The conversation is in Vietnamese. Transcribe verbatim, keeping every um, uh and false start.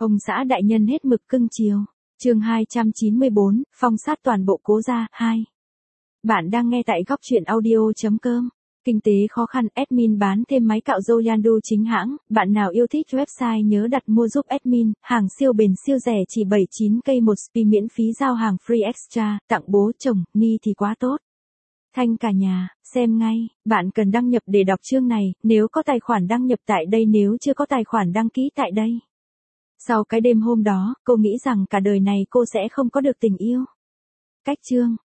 Ông xã đại nhân hết mực cưng chiều. Chương hai trăm chín mươi bốn, phong sát toàn bộ Cố gia, hai. Bạn đang nghe tại góc truyện audio chấm com. Kinh tế khó khăn, admin bán thêm máy cạo râu Yandu chính hãng, bạn nào yêu thích website nhớ đặt mua giúp admin, hàng siêu bền siêu rẻ chỉ bảy mươi chín k một spi miễn phí giao hàng free extra, tặng bố chồng, ni thì quá tốt. Thanh cả nhà, xem ngay, bạn cần đăng nhập để đọc chương này, nếu có tài khoản đăng nhập tại đây, nếu chưa có tài khoản đăng ký tại đây. Sau cái đêm hôm đó, cô nghĩ rằng cả đời này cô sẽ không có được tình yêu. Cách chương,